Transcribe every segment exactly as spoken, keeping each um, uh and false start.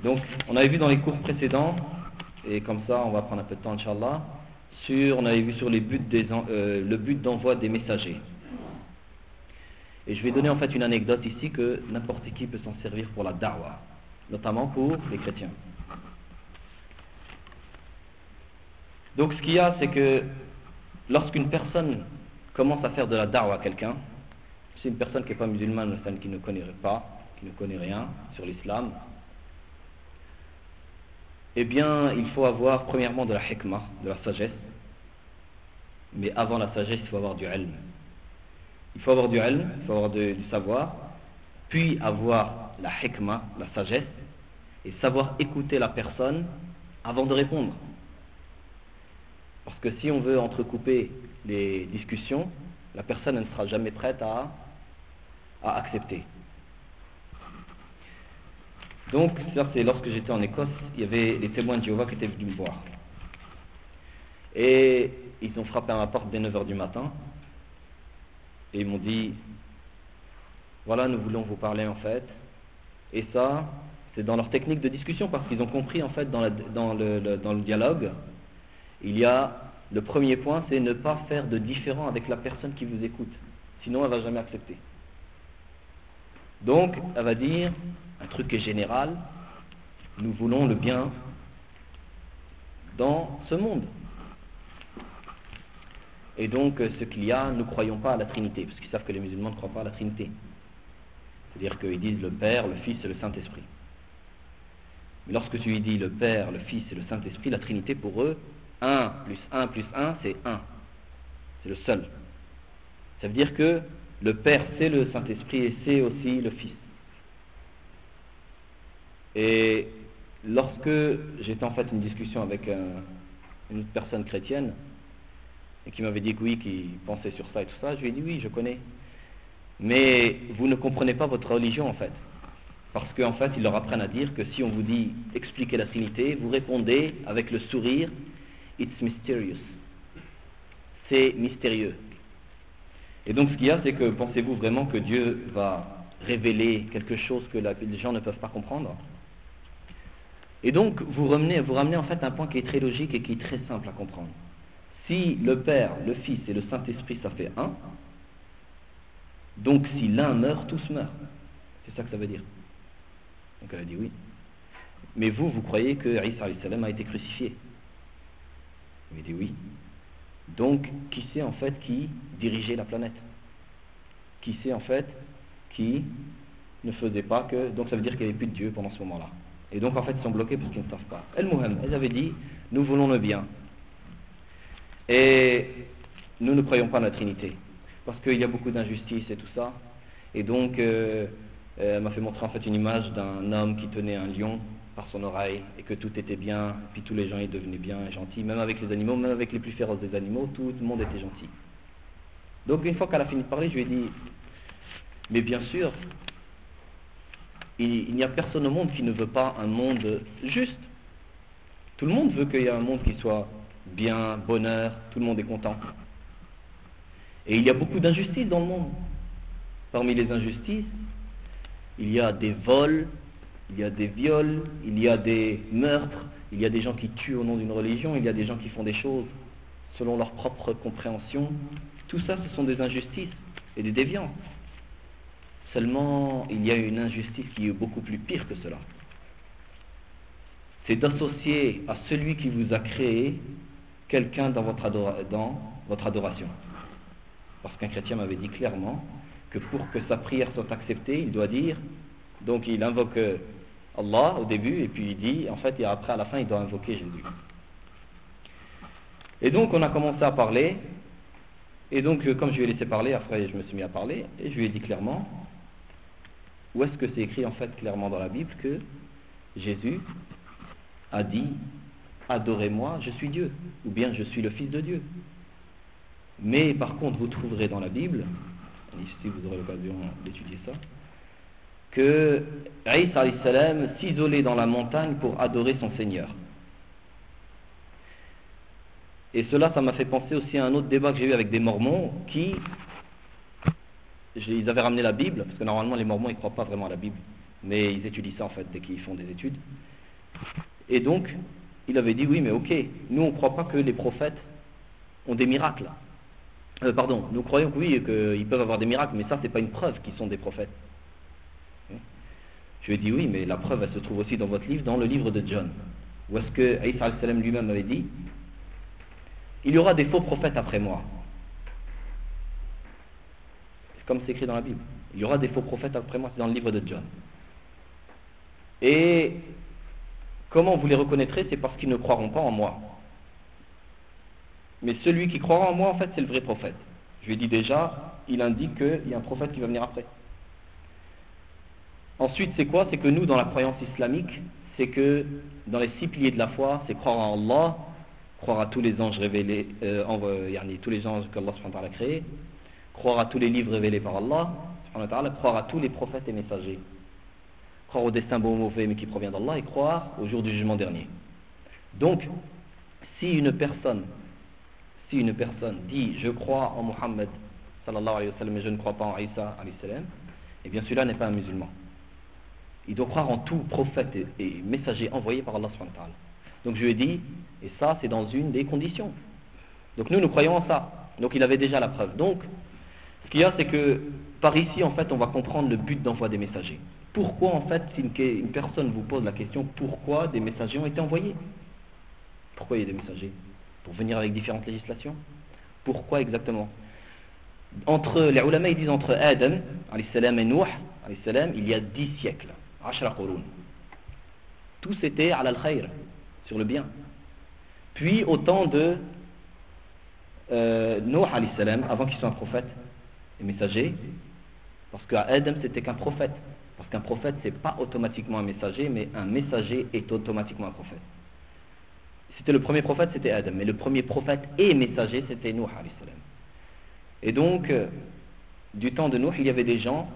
Donc, on avait vu dans les cours précédents, et comme ça, on va prendre un peu de temps, Inch'Allah, sur, on avait vu sur les buts des, euh, le but d'envoi des messagers. Et je vais donner en fait une anecdote ici que n'importe qui peut s'en servir pour la da'wah, notamment pour les chrétiens. Donc, ce qu'il y a, c'est que lorsqu'une personne commence à faire de la da'wah à quelqu'un, c'est une personne qui n'est pas musulmane, une personne qui ne connaît pas, qui ne connaît rien sur l'islam, eh bien, il faut avoir premièrement de la hikmah, de la sagesse. Mais avant la sagesse, il faut avoir du ilm. Il faut avoir du ilm, il faut avoir de, du savoir, puis avoir la hikmah, la sagesse, et savoir écouter la personne avant de répondre. Parce que si on veut entrecouper les discussions, la personne ne sera jamais prête à, à accepter. Donc, ça c'est lorsque j'étais en Écosse, il y avait les témoins de Jéhovah qui étaient venus me voir. Et ils ont frappé à ma porte dès neuf heures du matin. Et ils m'ont dit, voilà, nous voulons vous parler en fait. Et ça, c'est dans leur technique de discussion, parce qu'ils ont compris en fait dans, la, dans, le, le, dans le dialogue, il y a, le premier point, c'est ne pas faire de différent avec la personne qui vous écoute. Sinon, elle ne va jamais accepter. Donc, elle va dire, un truc qui est général, nous voulons le bien dans ce monde. Et donc, ce qu'il y a, nous ne croyons pas à la Trinité, parce qu'ils savent que les musulmans ne croient pas à la Trinité. C'est-à-dire qu'ils disent le Père, le Fils et le Saint-Esprit. Mais lorsque tu lui dis le Père, le Fils et le Saint-Esprit, la Trinité pour eux, un plus un plus un, c'est un. C'est le seul. Ça veut dire que le Père, c'est le Saint-Esprit et c'est aussi le Fils. Et lorsque j'étais en fait une discussion avec un, une autre personne chrétienne, et qui m'avait dit que oui, qui pensait sur ça et tout ça, je lui ai dit oui, je connais. Mais vous ne comprenez pas votre religion en fait. Parce qu'en fait, ils leur apprennent à dire que si on vous dit expliquer la Trinité, vous répondez avec le sourire, it's mysterious. C'est mystérieux. Et donc ce qu'il y a, c'est que pensez-vous vraiment que Dieu va révéler quelque chose que la, les gens ne peuvent pas comprendre? Et donc vous ramenez, vous ramenez en fait un point qui est très logique et qui est très simple à comprendre. Si le Père, le Fils et le Saint-Esprit ça fait un, donc si l'un meurt, tous meurent. C'est ça que ça veut dire. Donc elle a dit oui. Mais vous, vous croyez que Isa alayhi salam a été crucifié? Il dit oui. Donc, qui c'est en fait qui dirigeait la planète? Qui c'est en fait qui ne faisait pas que... Donc ça veut dire qu'il n'y avait plus de Dieu pendant ce moment-là. Et donc en fait ils sont bloqués parce qu'ils ne savent pas. El-Muham, elles avaient dit, nous voulons le bien. Et nous ne croyons pas à la Trinité. Parce qu'il y a beaucoup d'injustice et tout ça. Et donc, euh, elle m'a fait montrer en fait une image d'un homme qui tenait un lion par son oreille et que tout était bien, et puis tous les gens ils devenaient bien et gentils, même avec les animaux, même avec les plus féroces des animaux, tout le monde était gentil. Donc une fois qu'elle a fini de parler, je lui ai dit, mais bien sûr, il, il n'y a personne au monde qui ne veut pas un monde juste. Tout le monde veut qu'il y ait un monde qui soit bien, bonheur, tout le monde est content. Et il y a beaucoup d'injustices dans le monde. Parmi les injustices, il y a des vols, il y a des viols, il y a des meurtres, il y a des gens qui tuent au nom d'une religion, il y a des gens qui font des choses selon leur propre compréhension. Tout ça, ce sont des injustices et des déviances. Seulement, il y a une injustice qui est beaucoup plus pire que cela. C'est d'associer à celui qui vous a créé quelqu'un dans votre, adora- dans votre adoration. Parce qu'un chrétien m'avait dit clairement que pour que sa prière soit acceptée, il doit dire, donc il invoque Allah au début, et puis il dit, en fait, et après à la fin, il doit invoquer Jésus. Et donc on a commencé à parler, et donc comme je lui ai laissé parler, après je me suis mis à parler, et je lui ai dit clairement, où est-ce que c'est écrit en fait clairement dans la Bible que Jésus a dit, adorez-moi, je suis Dieu, ou bien je suis le Fils de Dieu. Mais par contre, vous trouverez dans la Bible, ici vous aurez l'occasion d'étudier ça, que Isa alayhi salam s'isolait dans la montagne pour adorer son Seigneur. Et cela, ça m'a fait penser aussi à un autre débat que j'ai eu avec des Mormons qui, ils avaient ramené la Bible, parce que normalement les Mormons ils ne croient pas vraiment à la Bible, mais ils étudient ça en fait dès qu'ils font des études. Et donc, il avait dit oui, mais ok, nous on ne croit pas que les prophètes ont des miracles. Euh, pardon, nous croyons que oui, qu'ils peuvent avoir des miracles, mais ça c'est pas une preuve qu'ils sont des prophètes. Je lui ai dit oui, mais la preuve elle se trouve aussi dans votre livre, dans le livre de John, où est-ce que Isa alayhi salam lui-même avait dit il y aura des faux prophètes après moi. C'est comme c'est écrit dans la Bible. Il y aura des faux prophètes après moi, c'est dans le livre de John. Et comment vous les reconnaîtrez? C'est parce qu'ils ne croiront pas en moi. Mais celui qui croira en moi, en fait, c'est le vrai prophète. Je lui ai dit déjà, il indique qu'il y a un prophète qui va venir après. Ensuite, c'est quoi? C'est que nous, dans la croyance islamique, c'est que dans les six piliers de la foi, c'est croire en Allah, croire à tous les anges révélés, euh, en, euh, yani, tous les anges qu'Allah subhanahu wa ta'ala a créés, croire à tous les livres révélés par Allah, subhanahu wa ta'ala, croire à tous les prophètes et messagers, croire au destin bon ou mauvais mais qui provient d'Allah, et croire au jour du jugement dernier. Donc, si une personne, si une personne dit je crois en Muhammad sallallahu alayhi wa sallam mais je ne crois pas en Isa alayhi salam, eh bien celui-là n'est pas un musulman. Il doit croire en tout prophète et, et messager envoyé par Allah subhanahu wa ta'ala. Donc je lui ai dit, et ça c'est dans une des conditions. Donc nous, nous croyons en ça. Donc il avait déjà la preuve. Donc, ce qu'il y a, c'est que par ici, en fait, on va comprendre le but d'envoi des messagers. Pourquoi, en fait, si une, une personne vous pose la question, pourquoi des messagers ont été envoyés? Pourquoi il y a des messagers? Pour venir avec différentes législations? Pourquoi exactement? Entre, les ulama, ils disent entre Adam, alayhi salam, et Nuh, alayhi salam, il y a dix siècles. Ashra qurun. Tout c'était ala al-khayr, sur le bien. Puis au temps de euh, Nuh alayhi salam, avant qu'il soit un prophète et messager, parce qu'Adam c'était qu'un prophète. Parce qu'un prophète c'est pas automatiquement un messager, mais un messager est automatiquement un prophète. C'était le premier prophète, c'était Adam, mais le premier prophète et messager c'était Nuh alayhi salam. Et donc, euh, du temps de Nuh, il y avait des gens,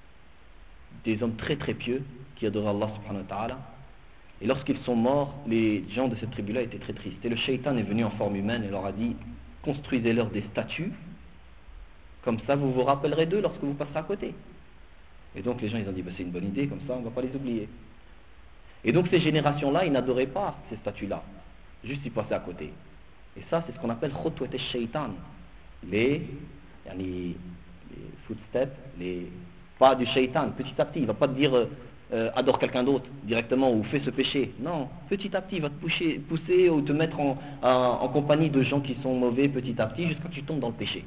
des hommes très très pieux, qui adoraient Allah subhanahu wa ta'ala. Et lorsqu'ils sont morts, les gens de cette tribu-là étaient très tristes. Et le shaitan est venu en forme humaine et leur a dit, construisez-leur des statues, comme ça vous vous rappellerez d'eux lorsque vous passerez à côté. Et donc les gens ils ont dit, bah, c'est une bonne idée, comme ça on ne va pas les oublier. Et donc ces générations-là, ils n'adoraient pas ces statues-là, juste ils passaient à côté. Et ça c'est ce qu'on appelle khutwat al-shaitan, les, les, les footsteps, les pas du shaitan, petit à petit, il ne va pas te dire euh, adore quelqu'un d'autre directement ou fais ce péché. Non, petit à petit, il va te pousser, pousser ou te mettre en, en, en compagnie de gens qui sont mauvais petit à petit jusqu'à ce que tu tombes dans le péché.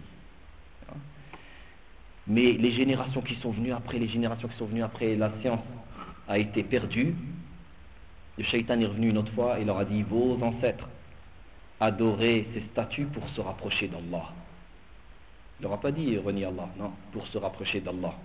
Mais les générations qui sont venues après, les générations qui sont venues après, la science a été perdue. Le shaitan est revenu une autre fois et leur a dit, vos ancêtres adoraient ces statues pour se rapprocher d'Allah. Il leur a pas dit renier Allah, non, pour se rapprocher d'Allah.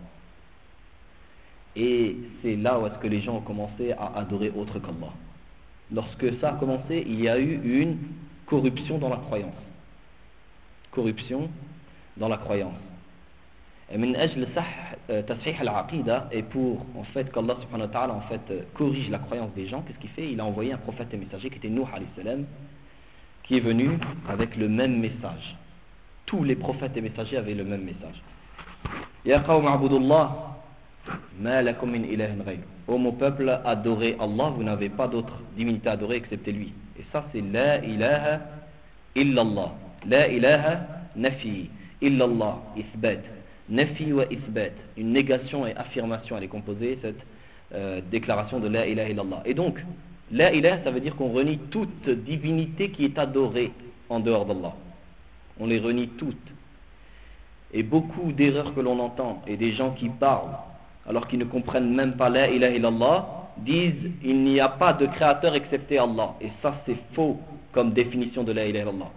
Et c'est là où est-ce que les gens ont commencé à adorer autre qu'Allah. Lorsque ça a commencé, il y a eu une corruption dans la croyance. Corruption dans la croyance. Et min ajl tasih al-aqida, et pour en fait qu'Allah subhanahu wa ta'ala en fait corrige la croyance des gens, qu'est-ce qu'il fait? Il a envoyé un prophète et messager qui était Nuh alayhi salam, qui est venu avec le même message. Tous les prophètes et messagers avaient le même message. Ya qawm a'budullah ma lakum min ilahin ghayr. Ô mon peuple, adorez Allah, vous n'avez pas d'autre divinité à adorer excepté lui. Et ça c'est la ilaha illallah. La ilaha nafi illallah isbat. Nafi wa isbat, une négation et affirmation, elle est composée, cette euh, déclaration de la ilaha illallah. Et donc, la ilaha, ça veut dire qu'on renie toute divinité qui est adorée en dehors d'Allah. On les renie toutes. Et beaucoup d'erreurs que l'on entend, et des gens qui parlent, alors qu'ils ne comprennent même pas la ilaha illallah, disent il n'y a pas de créateur excepté Allah. Et ça c'est faux comme définition de la ilaha illallah.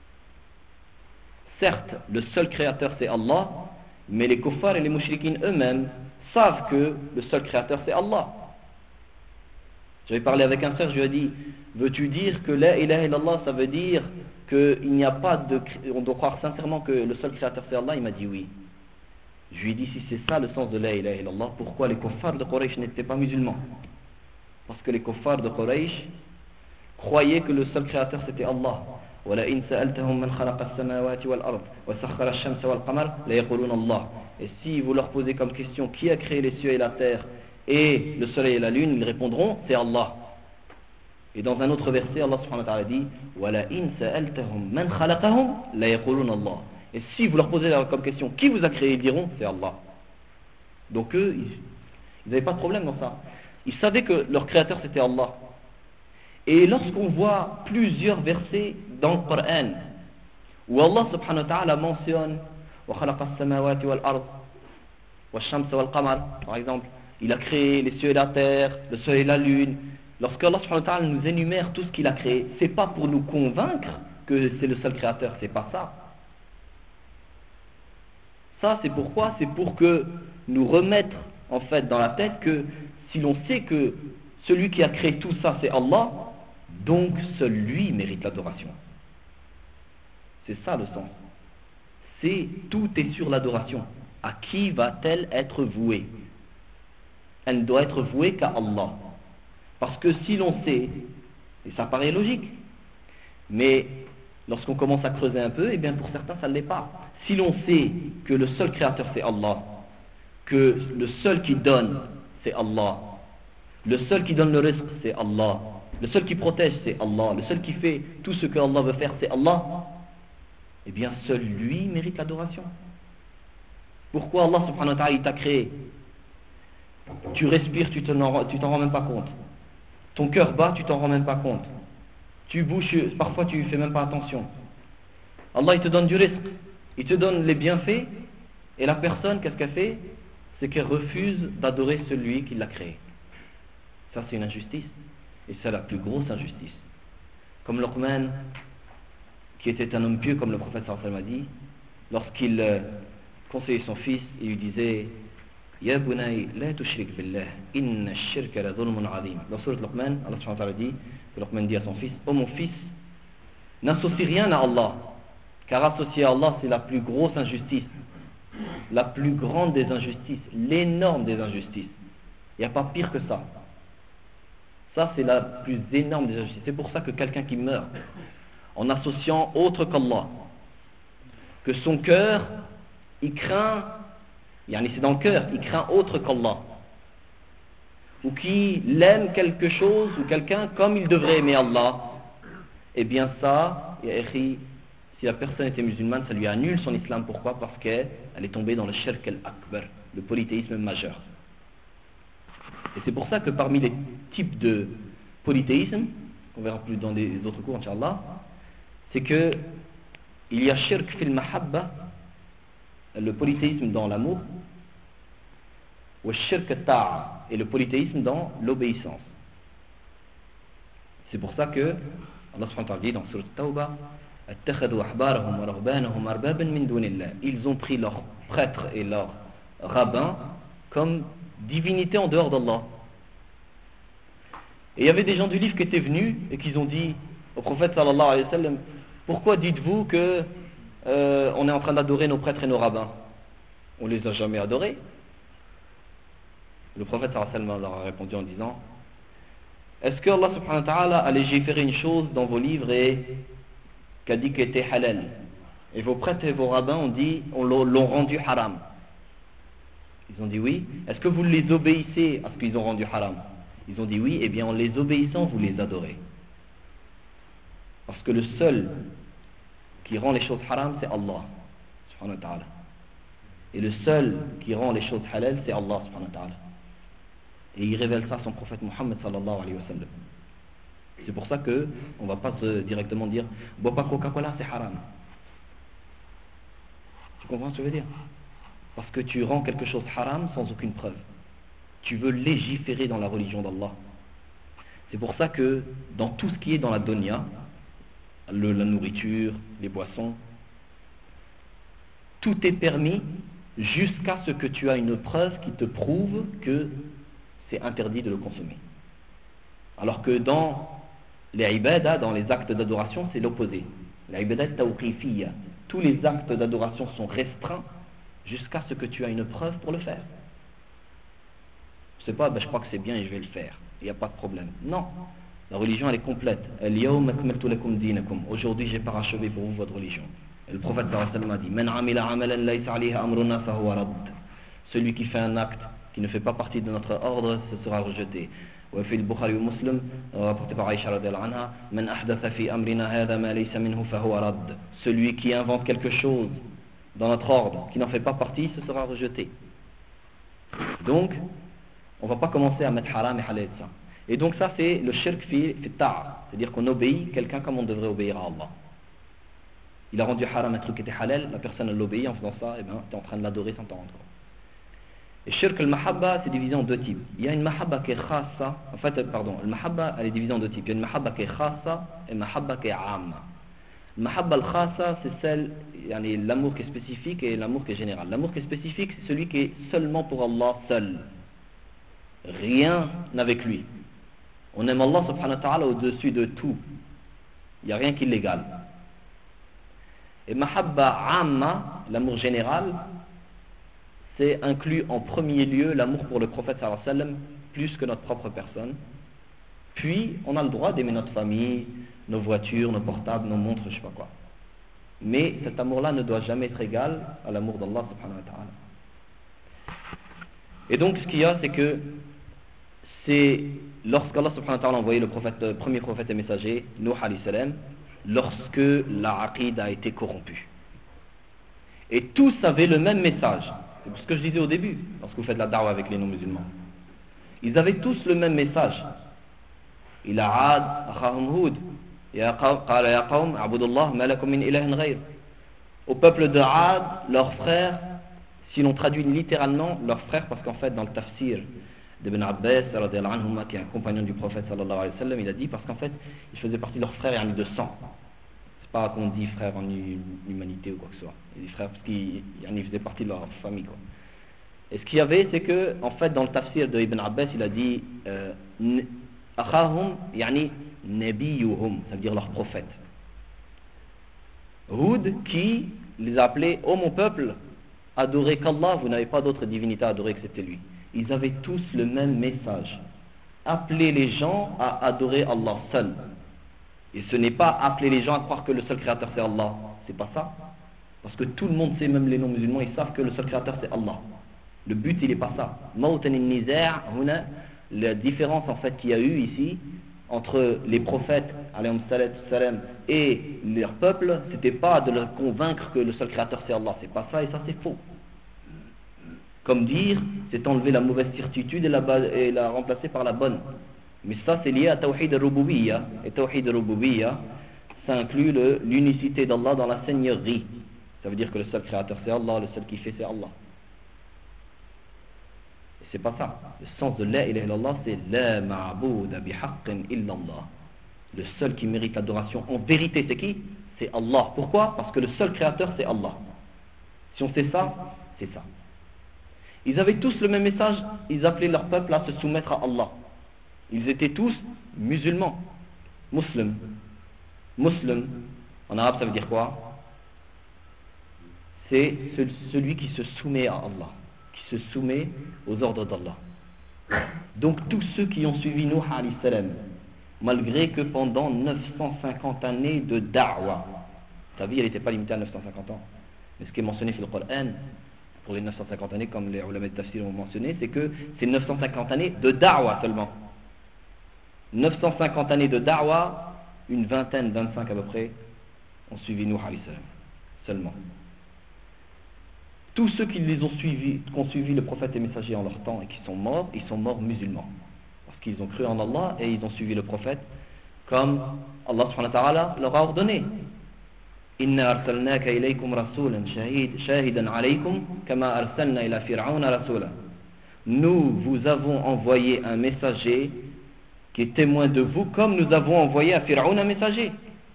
Certes, le seul créateur c'est Allah, mais les kuffars et les mouchriquines eux-mêmes savent que le seul créateur c'est Allah. J'avais parlé avec un frère, je lui ai dit, veux-tu dire que la ilaha illallah ça veut dire qu'il n'y a pas de... on doit croire sincèrement que le seul créateur c'est Allah? Il m'a dit oui. Je lui ai dit, si c'est ça le sens de la ilaha illallah, pourquoi les kuffars de Quraysh n'étaient pas musulmans? Parce que les kuffars de Quraysh croyaient que le seul créateur c'était Allah. وَلَئِنْ سَأَلْتَهُمْ مَنْ خَلَقَ السَّمَاوَاتِ وَالْأَرْضِ وَسَخَّرَ الشَّمْسَ وَالْقَمَرَ لَيَقُولُونَ اللَّهُ. Et si vous leur posez comme question qui a créé les cieux et la terre, et le soleil et la lune, ils répondront, c'est Allah. Et dans un autre verset, Allah subhanahu wa ta'ala dit وَلَئِنْ سَأَلْتَهُمْ مَنْ خَلَقَهُمْ لَيَقُولُونَ اللَّهُ. Et si vous leur posez comme question, qui vous a créé, ils diront, c'est Allah. Donc eux, ils n'avaient pas de problème dans ça. Ils savaient que leur créateur c'était Allah. Et lorsqu'on voit plusieurs versets dans le Coran où Allah subhanahu wa ta'ala mentionne وَخَلَقَ السَّمَاوَاتِ وَالْأَرْضِ وَالشَّمْسَ وَالْقَمَرِ, par exemple, il a créé les cieux et la terre, le soleil et la lune. Lorsque Allah subhanahu wa ta'ala nous énumère tout ce qu'il a créé, c'est pas pour nous convaincre que c'est le seul créateur, c'est pas ça. Ça c'est pourquoi? C'est pour que nous remettre en fait dans la tête que si l'on sait que celui qui a créé tout ça c'est Allah, donc seul lui mérite l'adoration. C'est ça le sens. C'est tout est sur l'adoration. À qui va-t-elle être vouée? Elle ne doit être vouée qu'à Allah. Parce que si l'on sait, et ça paraît logique, mais lorsqu'on commence à creuser un peu, et bien pour certains ça ne l'est pas. Si l'on sait que le seul créateur c'est Allah, que le seul qui donne c'est Allah, le seul qui donne le risque c'est Allah, le seul qui protège c'est Allah, le seul qui fait tout ce que Allah veut faire c'est Allah, eh bien seul lui mérite l'adoration. Pourquoi Allah subhanahu wa ta'ala il t'a créé? Tu respires, tu t'en, tu t'en rends même pas compte. Ton cœur bat, tu t'en rends même pas compte. Tu bouges, parfois tu fais même pas attention. Allah il te donne du risque, il te donne les bienfaits, et la personne qu'est-ce qu'elle fait? C'est qu'elle refuse d'adorer celui qui l'a créé. Ça c'est une injustice, et c'est la plus grosse injustice. Comme Luqman, qui était un homme pieux, comme le prophète sallallahu alayhi wa sallam a dit, lorsqu'il euh, conseillait son fils, il lui disait Ya bunay la tushrik billah, inna ash-shirka la dhulmun azim. Dans surat Luqman, Allah subhanahu wa ta'ala dit, Luqman dit à son fils, ô mon fils, n'associe rien à Allah, car associer à Allah c'est la plus grosse injustice, la plus grande des injustices, l'énorme des injustices. Il n'y a pas pire que ça. Ça c'est la plus énorme des injustices. C'est pour ça que quelqu'un qui meurt en associant autre qu'Allah, que son cœur, il craint, yani c'est dans le cœur, il craint autre qu'Allah, ou qu'il aime quelque chose ou quelqu'un comme il devrait aimer Allah, eh bien ça, si la personne était musulmane, ça lui annule son islam. Pourquoi? Parce qu'elle est tombée dans le shirk al-akbar, le polythéisme majeur. Et c'est pour ça que parmi les types de polythéisme, on verra plus dans des autres cours, Inch'Allah, c'est que il y a shirk fil mahabba, le polythéisme dans l'amour, ou shirk ta'a, et le polythéisme dans l'obéissance. C'est pour ça que Allah subhanahu wa ta'ala dit dans Surat Tawbah, ils ont pris leurs prêtres et leurs rabbins comme divinités en dehors d'Allah. Et il y avait des gens du livre qui étaient venus et qui ont dit au prophète sallallahu alayhi wa sallam, pourquoi dites-vous que euh, on est en train d'adorer nos prêtres et nos rabbins? On les a jamais adorés. Le prophète sallallahu alayhi wa sallam leur a répondu en disant, est-ce que Allah subhanahu wa ta'ala a légiféré une chose dans vos livres et qu'a dit qu'elle était halal, et vos prêtres et vos rabbins ont dit, on l'ont rendu haram? Ils ont dit oui. Est-ce que vous les obéissez à ce qu'ils ont rendu haram? Ils ont dit oui. Eh bien en les obéissant vous les adorez, parce que le seul qui rend les choses haram c'est Allah subhanahu wa ta'ala, et le seul qui rend les choses halal c'est Allah subhanahu wa ta'ala, et il révèle ça à son prophète Muhammad sallallahu alayhi wa sallam. C'est pour ça que on ne va pas se directement dire bois pas Coca-Cola c'est haram. Tu comprends ce que je veux dire? Parce que tu rends quelque chose haram sans aucune preuve. Tu veux légiférer dans la religion d'Allah. C'est pour ça que dans tout ce qui est dans la dunya, le, la nourriture, les boissons, tout est permis jusqu'à ce que tu aies une preuve qui te prouve que c'est interdit de le consommer. Alors que dans les ibadah, dans les actes d'adoration, c'est l'opposé. Les ibadah tawqifiyya, tous les actes d'adoration sont restreints jusqu'à ce que tu aies une preuve pour le faire. Je sais pas, ben je crois que c'est bien et je vais le faire, il n'y a pas de problème. Non, la religion elle est complète. Aujourd'hui j'ai parachevé pour vous votre religion. Et le prophète sallallahu alayhi wa sallam a dit, Man amila amalan laysa alayhi amruna fahuwa radd. Celui qui fait un acte qui ne fait pas partie de notre ordre, ce sera rejeté. وفي البخاري ومسلم rapporté par Aïcha رضي الله عنها من أحدث في أمرنا هذا ما ليس منه فهو رد. Celui qui invente quelque chose dans notre ordre qui n'en fait pas partie, ce sera rejeté. Donc on ne va pas commencer à mettre haram et halal ça. Et donc ça c'est le shirk fi fi ta'a, c'est-à-dire qu'on obéit quelqu'un comme on devrait obéir à Allah. Il a rendu haram un truc qui était halal, la personne elle l'obéit en faisant ça, et bien tu es en train de l'adorer sans t'en rendre compte. Et shirk al-mahabba, c'est divisé en deux types. Il y a une mahabba qui est khassa, en fait, pardon, le mahabba, elle est divisée en deux types. Il y a une mahabba qui est khassa et une mahabba qui est amma. Le mahabba al-khassa, c'est celle, yani, l'amour qui est spécifique et l'amour qui est général. L'amour qui est spécifique, c'est celui qui est seulement pour Allah seul. Rien avec lui. On aime Allah subhanahu wa ta'ala au-dessus de tout. Il n'y a rien qui l'égale. Et mahabba amma, l'amour général, c'est inclus en premier lieu l'amour pour le prophète sallallahu alayhi wa sallam plus que notre propre personne. Puis on a le droit d'aimer notre famille, nos voitures, nos portables, nos montres, je sais pas quoi. Mais cet amour-là ne doit jamais être égal à l'amour d'Allah subhanahu wa ta'ala. Et donc ce qu'il y a, c'est que c'est lorsqu'Allah subhanahu wa ta'ala a envoyé le prophète, le premier prophète et messager, Nuh alayhi salam, lorsque la aqid a été corrompue. Et tous avaient le même message. C'est ce que je disais au début, lorsque vous faites la da'wa avec les non-musulmans. Ils avaient tous le même message. Il a Ad, akhahum Hud, qala ya qawm, abudullah, ma lakum min ilahin ghayr. Au peuple de Ad, leurs frères, si l'on traduit littéralement, leurs frères, parce qu'en fait, dans le tafsir d'Ibn Abbas, qui est un compagnon du prophète, sallallahu alayhi wa sallam, il a dit, parce qu'en fait, ils faisaient partie de leurs frères et de sang. Pas qu'on dit frère en humanité ou quoi que ce soit. Il dit frère parce qu'il faisait partie de leur famille, quoi. Et ce qu'il y avait, c'est que, en fait, dans le tafsir de Ibn Abbas, il a dit Akhahum, yani nabiyuhum, ça veut dire leur prophète. Hud, qui les a appelés, ô mon peuple, adorez qu'Allah, vous n'avez pas d'autre divinité à adorer excepté lui. Ils avaient tous le même message. Appelez les gens à adorer Allah seul. Et ce n'est pas appeler les gens à croire que le seul créateur c'est Allah. C'est pas ça. Parce que tout le monde sait, même les non-musulmans, ils savent que le seul créateur c'est Allah. Le but il n'est pas ça. La différence en fait qu'il y a eu ici entre les prophètes et leur peuple, c'était pas de leur convaincre que le seul créateur c'est Allah. C'est pas ça et ça c'est faux. Comme dire, c'est enlever la mauvaise certitude et la, et la remplacer par la bonne. Mais ça c'est lié à Tawhid al-Rububiyya. Et Tawhid al-Rububiyya, ça inclut le, l'unicité d'Allah dans la seigneurie. Ça veut dire que le seul créateur c'est Allah, le seul qui fait c'est Allah. Et c'est pas ça. Le sens de la ilaha illallah, c'est la ma'bouda bihaqqin illallah. Le seul qui mérite l'adoration en vérité c'est qui? C'est Allah. Pourquoi? Parce que le seul créateur c'est Allah. Si on sait ça, c'est ça. Ils avaient tous le même message, ils appelaient leur peuple à se soumettre à Allah. Ils étaient tous musulmans, musulmans. Muslim, en arabe ça veut dire quoi? C'est celui qui se soumet à Allah, qui se soumet aux ordres d'Allah. Donc tous ceux qui ont suivi Nuh alayhi salam, malgré que pendant neuf cent cinquante années de da'wa, sa vie elle n'était pas limitée à neuf cent cinquante ans, mais ce qui est mentionné sur le Coran, pour les neuf cent cinquante années, comme les ulama de tafsir ont mentionné, c'est que c'est neuf cent cinquante années de da'wa seulement. neuf cent cinquante années de da'wa, une vingtaine, vingt-cinq à peu près, ont suivi Nuh alayhi salam, seulement. Tous ceux qui les ont suivis, qui ont suivi le prophète et messager en leur temps et qui sont morts, ils sont morts musulmans. Parce qu'ils ont cru en Allah et ils ont suivi le prophète comme Allah subhanahu wa ta'ala leur a ordonné. Inna arsalnaka ilaykum rasulan shahidan alaykum kama arsalna ila fir'auna rasula. Nous vous avons envoyé un messager qui est témoin de vous comme nous avons envoyé à Fir'aun un messager.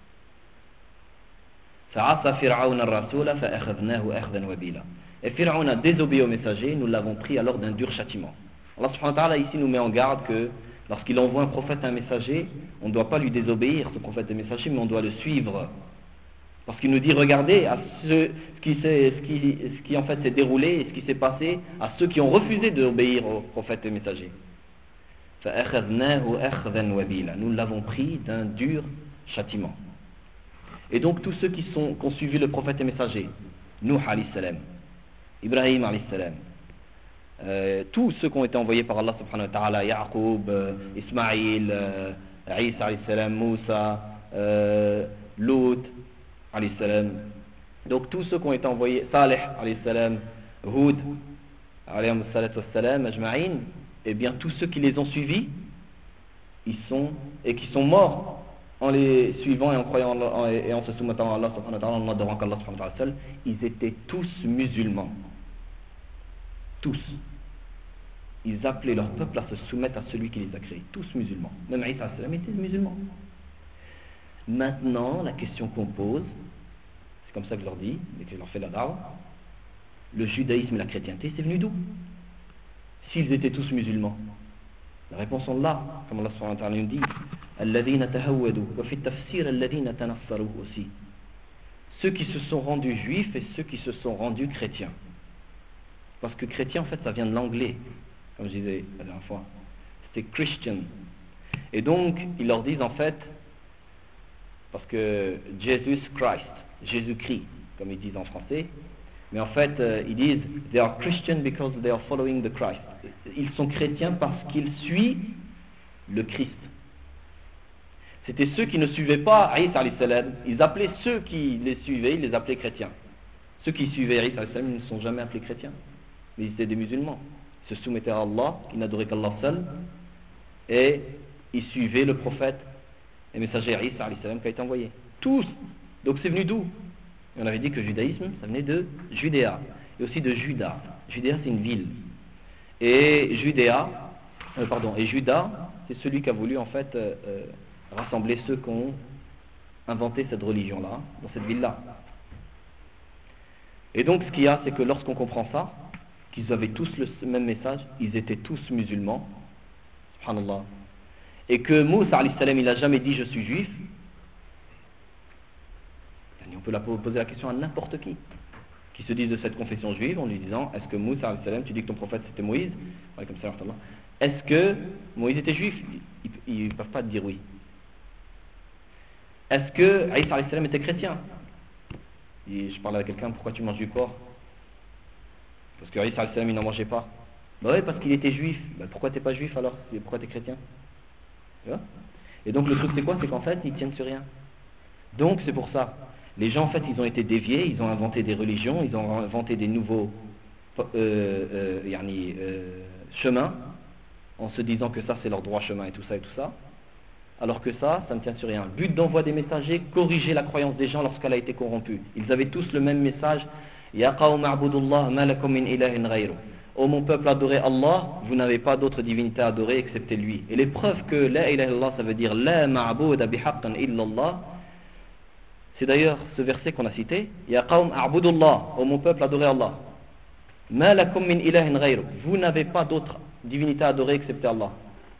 Fa'asa Fir'aun ar-rasula fa'akhadnahu akhdan wabila. Et Fir'aun a désobéi au messager, nous l'avons pris alors d'un dur châtiment. Allah subhanahu wa ta'ala ici nous met en garde que lorsqu'il envoie un prophète un messager, on ne doit pas lui désobéir, ce prophète et messager, mais on doit le suivre. Parce qu'il nous dit, regardez à ce, ce, qui, ce, qui, ce qui en fait s'est déroulé et ce qui s'est passé à ceux qui ont refusé d'obéir au prophète et messager. Nous l'avons pris d'un dur châtiment. Et donc tous ceux qui, sont, qui ont suivi le prophète et messager, Nuh alayhi salam, Ibrahim alayhi salam, euh, tous ceux qui ont été envoyés par Allah subhanahu wa ta'ala, Yaqub, euh, Ismaïl, euh, Isa alayhi salam, Moussa, euh, Lut alayhi salam. Donc tous ceux qui ont été envoyés, Saleh alayhi salam, Houd alayhi salam, Ajma'in, eh bien tous ceux qui les ont suivis, ils sont, et qui sont morts en les suivant et en croyant en, et en se soumettant à Allah subhanahu wa ta'ala, en adorant qu'Allah subhanahu wa ta'ala seul, ils étaient tous musulmans. Tous. Ils appelaient leur peuple à se soumettre à celui qui les a créés. Tous musulmans. Même Isa alayhi salam était musulman. Maintenant, la question qu'on pose, c'est comme ça que je leur dis, et que je leur fais la da'wa, le judaïsme et la chrétienté, c'est venu d'où? S'ils étaient tous musulmans. La réponse est là, comme Allah subhanahu wa ta'ala nous dit, الذين تهودوا وفي التفسير الذين تنصروا aussi. Ceux qui se sont rendus juifs et ceux qui se sont rendus chrétiens. Parce que chrétien, en fait, ça vient de l'anglais, comme je disais la dernière fois. C'était Christian. Et donc, ils leur disent en fait, parce que Jesus Christ, Jésus-Christ, comme ils disent en français, mais en fait, euh, ils disent, they are Christian because they are following the Christ. Ils sont chrétiens parce qu'ils suivent le Christ. C'était ceux qui ne suivaient pas Isa alayhi salam, ils appelaient ceux qui les suivaient, ils les appelaient chrétiens. Ceux qui suivaient Isa alayhi salam, ils ne sont jamais appelés chrétiens, mais ils étaient des musulmans. Ils se soumettaient à Allah, ils n'adoraient qu'Allah seul, et ils suivaient le prophète et messager Isa alayhi salam qui a été envoyé. Tous. Donc c'est venu d'où? Et on avait dit que le judaïsme, ça venait de Judéa, et aussi de Juda. Judéa, c'est une ville. Et Judéa, euh, pardon, et Juda, c'est celui qui a voulu en fait euh, euh, rassembler ceux qui ont inventé cette religion-là, dans cette ville-là. Et donc ce qu'il y a, c'est que lorsqu'on comprend ça, qu'ils avaient tous le même message, ils étaient tous musulmans, subhanallah, et que Moussa alayhi salam, il n'a jamais dit je suis juif. On peut la poser la question à n'importe qui qui se dise de cette confession juive en lui disant, est-ce que Moussa alayhi salam, tu dis que ton prophète c'était Moïse, est-ce que Moïse était juif? Ils ne peuvent pas te dire oui. Est-ce que Isa alayhi salam était chrétien? Et je parlais à quelqu'un, pourquoi tu manges du porc? Parce que Isa alayhi salam, il n'en mangeait pas. Ben oui, parce qu'il était juif. Ben pourquoi t'es pas juif alors? Pourquoi t'es chrétien? Tu vois? Et donc le truc c'est quoi? C'est qu'en fait, ils tiennent sur rien. Donc c'est pour ça. Les gens en fait, ils ont été déviés, ils ont inventé des religions, ils ont inventé des nouveaux euh, euh, yani, euh, chemins, en se disant que ça c'est leur droit chemin et tout ça et tout ça. Alors que ça, ça ne tient sur rien. Le but d'envoi des messagers, corriger la croyance des gens lorsqu'elle a été corrompue. Ils avaient tous le même message. Ya qawm a'budullah ma lakum min ilahin ghayru. Ô mon peuple, adorez Allah, vous n'avez pas d'autre divinité à adorer excepté lui. Et les preuves que la ilaha illallah, ça veut dire la ma'bouda bihaqqan illallah. C'est d'ailleurs ce verset qu'on a cité. Ya qawm a'budullah, ô mon peuple, adorez Allah. Ma lakum min ilahin ghayru. Vous n'avez pas d'autre divinité à adorer excepté Allah.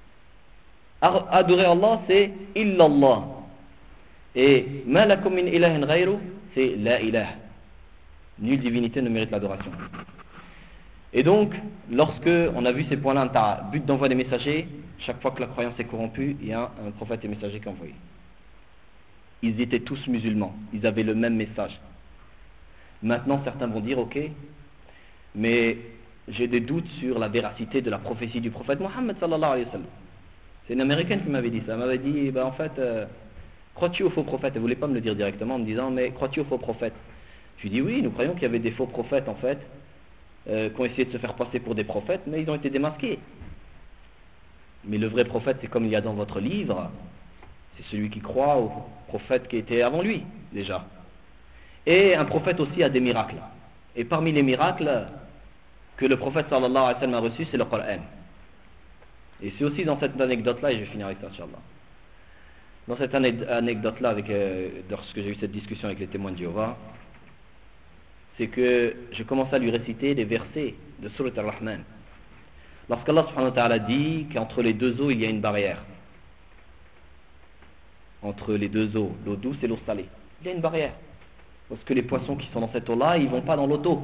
Adorer Allah, c'est illallah. Et ma lakum min ilahin ghayru, c'est la ilaha. Nulle divinité ne mérite l'adoration. Et donc, lorsque on a vu ces points-là, un but d'envoi des messagers, chaque fois que la croyance est corrompue, il y a un prophète et messager qui est envoyé. Ils étaient tous musulmans, ils avaient le même message. Maintenant, certains vont dire, ok, mais j'ai des doutes sur la véracité de la prophétie du prophète Mohammed sallallahu alayhi wa sallam. C'est une américaine qui m'avait dit ça. Elle m'avait dit, ben en fait, euh, crois-tu au faux prophète? Elle ne voulait pas me le dire directement en me disant, mais crois-tu au faux prophète? Je lui dis, oui, nous croyons qu'il y avait des faux prophètes en fait, euh, qui ont essayé de se faire passer pour des prophètes, mais ils ont été démasqués. Mais le vrai prophète, c'est comme il y a dans votre livre, c'est celui qui croit au prophète qui était avant lui, déjà. Et un prophète aussi a des miracles. Et parmi les miracles que le prophète sallallahu alayhi wa sallam a reçus, c'est le Coran. Et c'est aussi dans cette anecdote-là, et je vais finir avec ça, Inch'Allah. Dans cette anecdote-là, avec, euh, lorsque j'ai eu cette discussion avec les témoins de Jéhovah, c'est que je commence à lui réciter les versets de Surat Ar-Rahman. Lorsqu'Allah subhanahu wa ta'ala dit qu'entre les deux eaux, il y a une barrière. Entre les deux eaux, l'eau douce et l'eau salée. Il y a une barrière. Parce que les poissons qui sont dans cette eau-là, ils ne vont pas dans l'eau d'eau.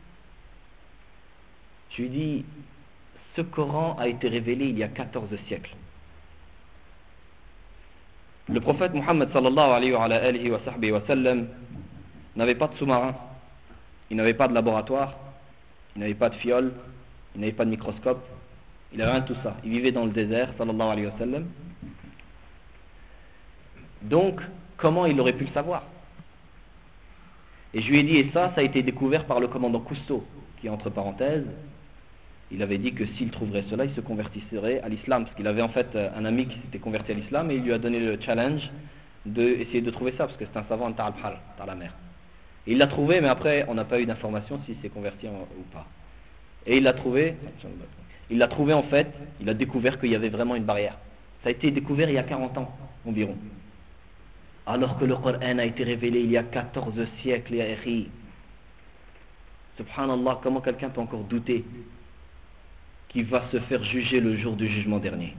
Je lui dis, ce Coran a été révélé il y a quatorze siècles. Le prophète Mohammed sallallahu alayhi wa alihi wa sahbihi wa sallam n'avait pas de sous-marin, il n'avait pas de laboratoire, il n'avait pas de fiole, il n'avait pas de microscope, il n'avait rien de tout ça. Il vivait dans le désert, sallallahu alayhi wa sallam. Donc, comment il aurait pu le savoir? Et je lui ai dit, et ça, ça a été découvert par le commandant Cousteau, qui, entre parenthèses, il avait dit que s'il trouverait cela, il se convertirait à l'islam. Parce qu'il avait en fait un ami qui s'était converti à l'islam et il lui a donné le challenge d'essayer de trouver ça, parce que c'est un savant dans la mer. Et il l'a trouvé, mais après, on n'a pas eu d'information s'il s'est converti en, ou pas. Et il l'a trouvé, il l'a trouvé en fait, il a découvert qu'il y avait vraiment une barrière. Ça a été découvert il y a quarante ans environ. Alors que le Coran a été révélé il y a quatorze siècles, ya akhi. Subhanallah, comment quelqu'un peut encore douter qu'il va se faire juger le jour du jugement dernier?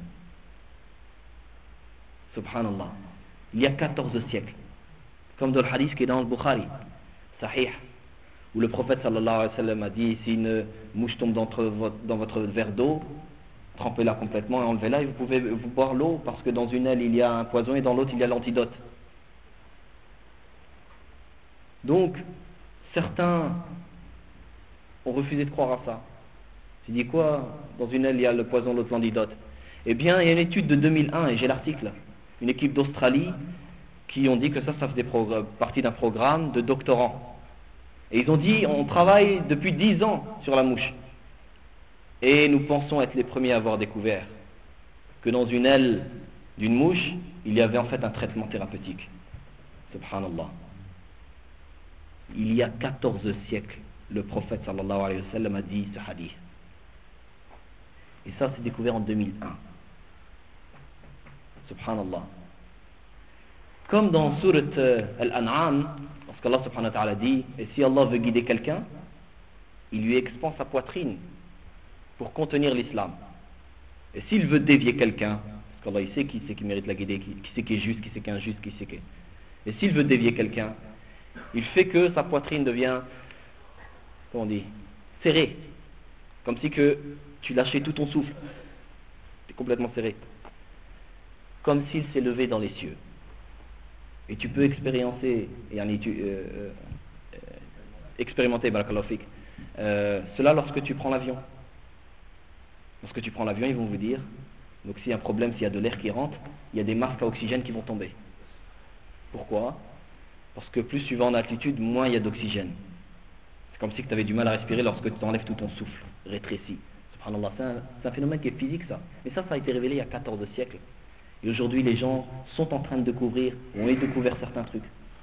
Subhanallah. Il y a quatorze siècles. Comme dans le hadith qui est dans le Bukhari, Sahih, où le prophète sallallahu alayhi wa sallam a dit, si une mouche tombe dans votre, dans votre verre d'eau, trempez-la complètement et enlevez-la et vous pouvez vous boire l'eau, parce que dans une aile il y a un poison et dans l'autre il y a l'antidote. Donc, certains ont refusé de croire à ça. J'ai dit quoi? Dans une aile il y a le poison, l'autre l'antidote. Eh bien, il y a une étude de deux mille un, et j'ai l'article, une équipe d'Australie qui ont dit que ça, ça faisait partie d'un programme de doctorants. Et ils ont dit, on travaille depuis dix ans sur la mouche. Et nous pensons être les premiers à avoir découvert que dans une aile d'une mouche, il y avait en fait un traitement thérapeutique. Subhanallah. Il y a quatorze siècles, le prophète sallallahu alayhi wa sallam a dit ce hadith. Et ça, c'est découvert en deux mille un. Subhanallah. Comme dans Surat Al-An'am, parce qu'Allah subhanahu wa ta'ala dit, et si Allah veut guider quelqu'un, il lui expand sa poitrine pour contenir l'islam. Et s'il veut dévier quelqu'un, parce qu'Allah il sait qui c'est qui mérite la guidée, qui, qui c'est qui est juste, qui c'est qui est injuste, qui c'est qui est... Et s'il veut dévier quelqu'un, il fait que sa poitrine devient, comment on dit, serrée. Comme si que tu lâchais tout ton souffle. Tu es complètement serré. Comme s'il s'est levé dans les cieux. Et tu peux expérimenter, et euh, euh, expérimenter euh, cela lorsque tu prends l'avion. Lorsque tu prends l'avion, ils vont vous dire, donc s'il y a un problème, s'il y a de l'air qui rentre, il y a des masques à oxygène qui vont tomber. Pourquoi? Parce que plus tu vas en altitude, moins il y a d'oxygène. C'est comme si tu avais du mal à respirer lorsque tu enlèves tout ton souffle, rétréci. Subhanallah, c'est un, c'est un phénomène qui est physique ça. Mais ça, ça a été révélé il y a quatorze siècles. Et aujourd'hui, les gens sont en train de découvrir, ont découvert certains trucs.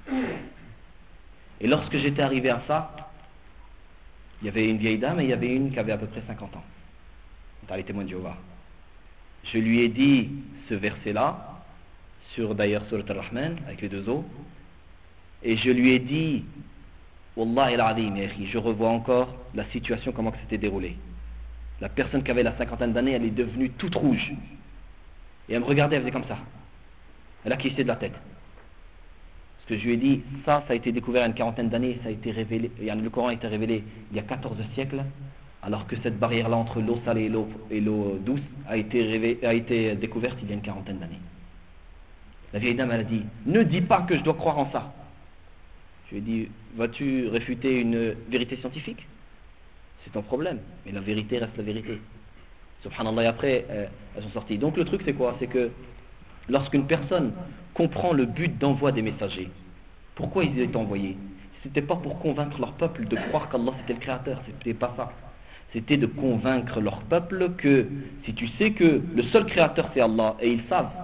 Et lorsque j'étais arrivé à ça, il y avait une vieille dame et il y avait une qui avait à peu près cinquante ans. Dans les témoins de Jéhovah. Je lui ai dit ce verset-là, sur d'ailleurs Surat Al-Rahman, avec les deux os, et je lui ai dit, Wallah al-Azim, je revois encore la situation, comment que c'était déroulé. La personne qui avait la cinquantaine d'années, elle est devenue toute rouge. Et elle me regardait, elle faisait comme ça. Elle a crissé de la tête. Parce que je lui ai dit, ça, ça a été découvert il y a une quarantaine d'années, ça a été révélé, le Coran a été révélé il y a quatorze siècles, alors que cette barrière-là entre l'eau salée et l'eau, et l'eau douce a été, révélé, a été découverte il y a une quarantaine d'années. La vieille dame, elle a dit, ne dis pas que je dois croire en ça. Je lui ai dit, vas-tu réfuter une vérité scientifique? C'est ton problème, mais la vérité reste la vérité. Subhanallah, et après, euh, elles sont sorties. Donc le truc, c'est quoi? C'est que lorsqu'une personne comprend le but d'envoi des messagers, pourquoi ils étaient envoyés? C'était pas pour convaincre leur peuple de croire qu'Allah c'était le créateur, c'était pas ça. C'était de convaincre leur peuple que si tu sais que le seul créateur c'est Allah, et ils savent,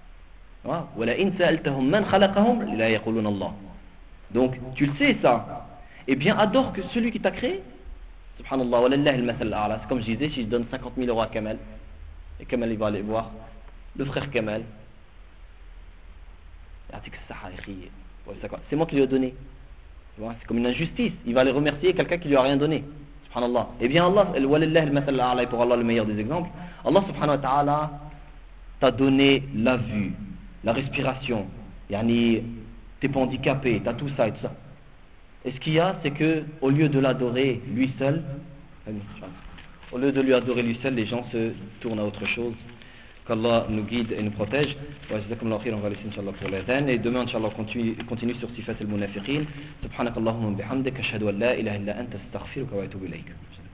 donc tu le sais ça, eh bien adore que celui qui t'a créé. Subhanallah, c'est comme je disais, si je donne cinquante mille euros à Kamal, et Kamal il va aller voir le frère Kamal, c'est moi qui lui ai donné. C'est comme une injustice. Il va aller remercier quelqu'un qui lui a rien donné. Subhanallah. Eh bien Allah, pour Allah le meilleur des exemples, Allah subhanahu wa ta'ala t'a donné la vue, la respiration, yani, t'es pas handicapé, t'as tout ça et tout ça. Et ce qu'il y a, c'est que au lieu de l'adorer lui seul, au lieu de lui adorer lui seul, les gens se tournent à autre chose. Qu'Allah nous guide et nous protège. On va laisser Inch'Allah pour l'adhan. Et demain, Inch'Allah, on continue, continue sur Sifat al-Munafiqin. Subhanakallahumma bihamdik, ashhadu an la ilaha illa anta astaghfiruka wa atubu ilayk.